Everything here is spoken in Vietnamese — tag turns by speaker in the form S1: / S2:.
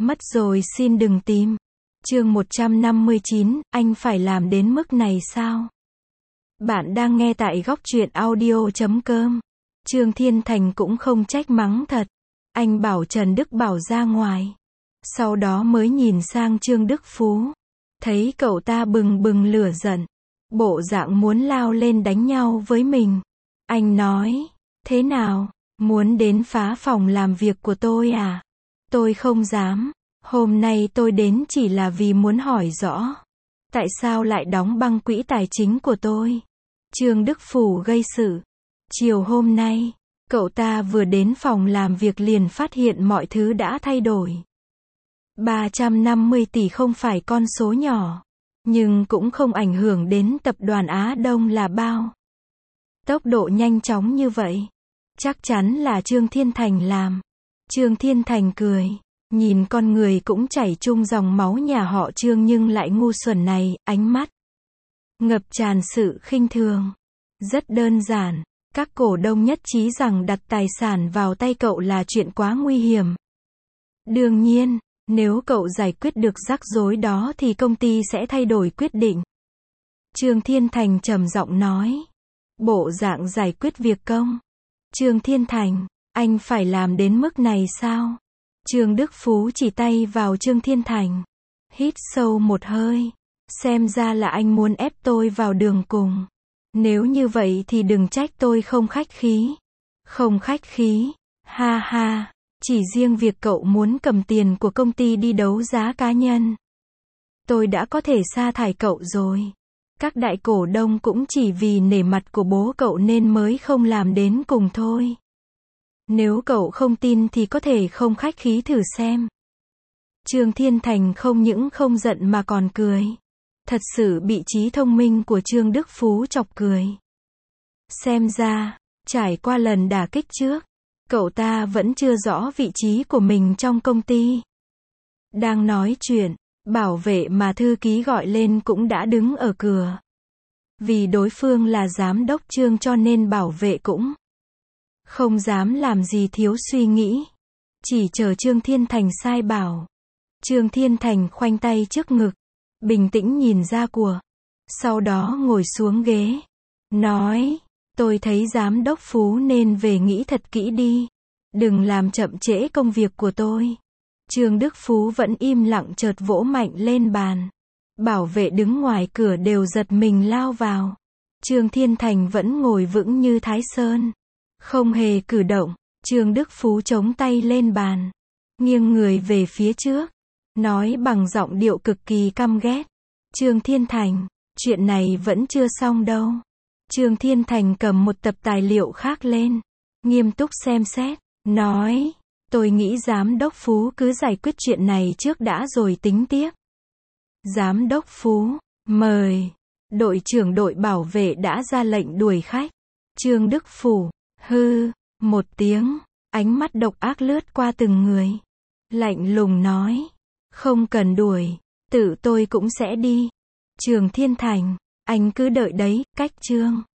S1: Mất rồi xin đừng tìm. Chương 159, anh phải làm đến mức này sao? Bạn đang nghe tại góc truyện audio.com. Trương Thiên Thành cũng không trách mắng thật. Anh bảo Trần Đức Bảo ra ngoài. Sau đó mới nhìn sang Trương Đức Phú. Thấy cậu ta bừng bừng lửa giận. Bộ dạng muốn lao lên đánh nhau với mình. Anh nói, thế nào, muốn đến phá phòng làm việc của tôi à? Tôi không dám. Hôm nay tôi đến chỉ là vì muốn hỏi rõ. Tại sao lại đóng băng quỹ tài chính của tôi? Trương Đức Phú gây sự. Chiều hôm nay, cậu ta vừa đến phòng làm việc liền phát hiện mọi thứ đã thay đổi. 350 tỷ không phải con số nhỏ. Nhưng cũng không ảnh hưởng đến tập đoàn Á Đông là bao. Tốc độ nhanh chóng như vậy. Chắc chắn là Trương Thiên Thành làm. Trương Thiên Thành cười. Nhìn con người cũng chảy chung dòng máu nhà họ Trương nhưng lại ngu xuẩn này, ánh mắt ngập tràn sự khinh thường. Rất đơn giản, các cổ đông nhất trí rằng đặt tài sản vào tay cậu là chuyện quá nguy hiểm. Đương nhiên, nếu cậu giải quyết được rắc rối đó thì công ty sẽ thay đổi quyết định. Trương Thiên Thành trầm giọng nói. Bộ dạng giải quyết việc công. Trương Thiên Thành, anh phải làm đến mức này sao? Trương Đức Phú chỉ tay vào Trương Thiên Thành. Hít sâu một hơi. Xem ra là anh muốn ép tôi vào đường cùng. Nếu như vậy thì đừng trách tôi không khách khí. Không khách khí. Ha ha. Chỉ riêng việc cậu muốn cầm tiền của công ty đi đấu giá cá nhân. Tôi đã có thể sa thải cậu rồi. Các đại cổ đông cũng chỉ vì nể mặt của bố cậu nên mới không làm đến cùng thôi. Nếu cậu không tin thì có thể không khách khí thử xem. Trương Thiên Thành không những không giận mà còn cười. Thật sự bị trí thông minh của Trương Đức Phú chọc cười. Xem ra, trải qua lần đả kích trước, cậu ta vẫn chưa rõ vị trí của mình trong công ty. Đang nói chuyện, bảo vệ mà thư ký gọi lên cũng đã đứng ở cửa. Vì đối phương là giám đốc Trương cho nên bảo vệ cũng không dám làm gì thiếu suy nghĩ. Chỉ chờ Trương Thiên Thành sai bảo. Trương Thiên Thành khoanh tay trước ngực. Bình tĩnh nhìn ra của. Sau đó ngồi xuống ghế. Nói. Tôi thấy giám đốc Phú nên về nghĩ thật kỹ đi. Đừng làm chậm trễ công việc của tôi. Trương Đức Phú vẫn im lặng chợt vỗ mạnh lên bàn. Bảo vệ đứng ngoài cửa đều giật mình lao vào. Trương Thiên Thành vẫn ngồi vững như Thái Sơn. Không hề cử động. Trương Đức Phú chống tay lên bàn. Nghiêng người về phía trước. Nói bằng giọng điệu cực kỳ căm ghét. Trương Thiên Thành, chuyện này vẫn chưa xong đâu. Trương Thiên Thành cầm một tập tài liệu khác lên. Nghiêm túc xem xét. Nói, tôi nghĩ giám đốc Phú cứ giải quyết chuyện này trước đã rồi tính tiếp. Giám đốc Phú, mời. Đội trưởng đội bảo vệ đã ra lệnh đuổi khách. Trương Đức Phú, hư, một tiếng, ánh mắt độc ác lướt qua từng người. Lạnh lùng nói, không cần đuổi, tự tôi cũng sẽ đi. Trương Thiên Thành, anh cứ đợi đấy, cách Trương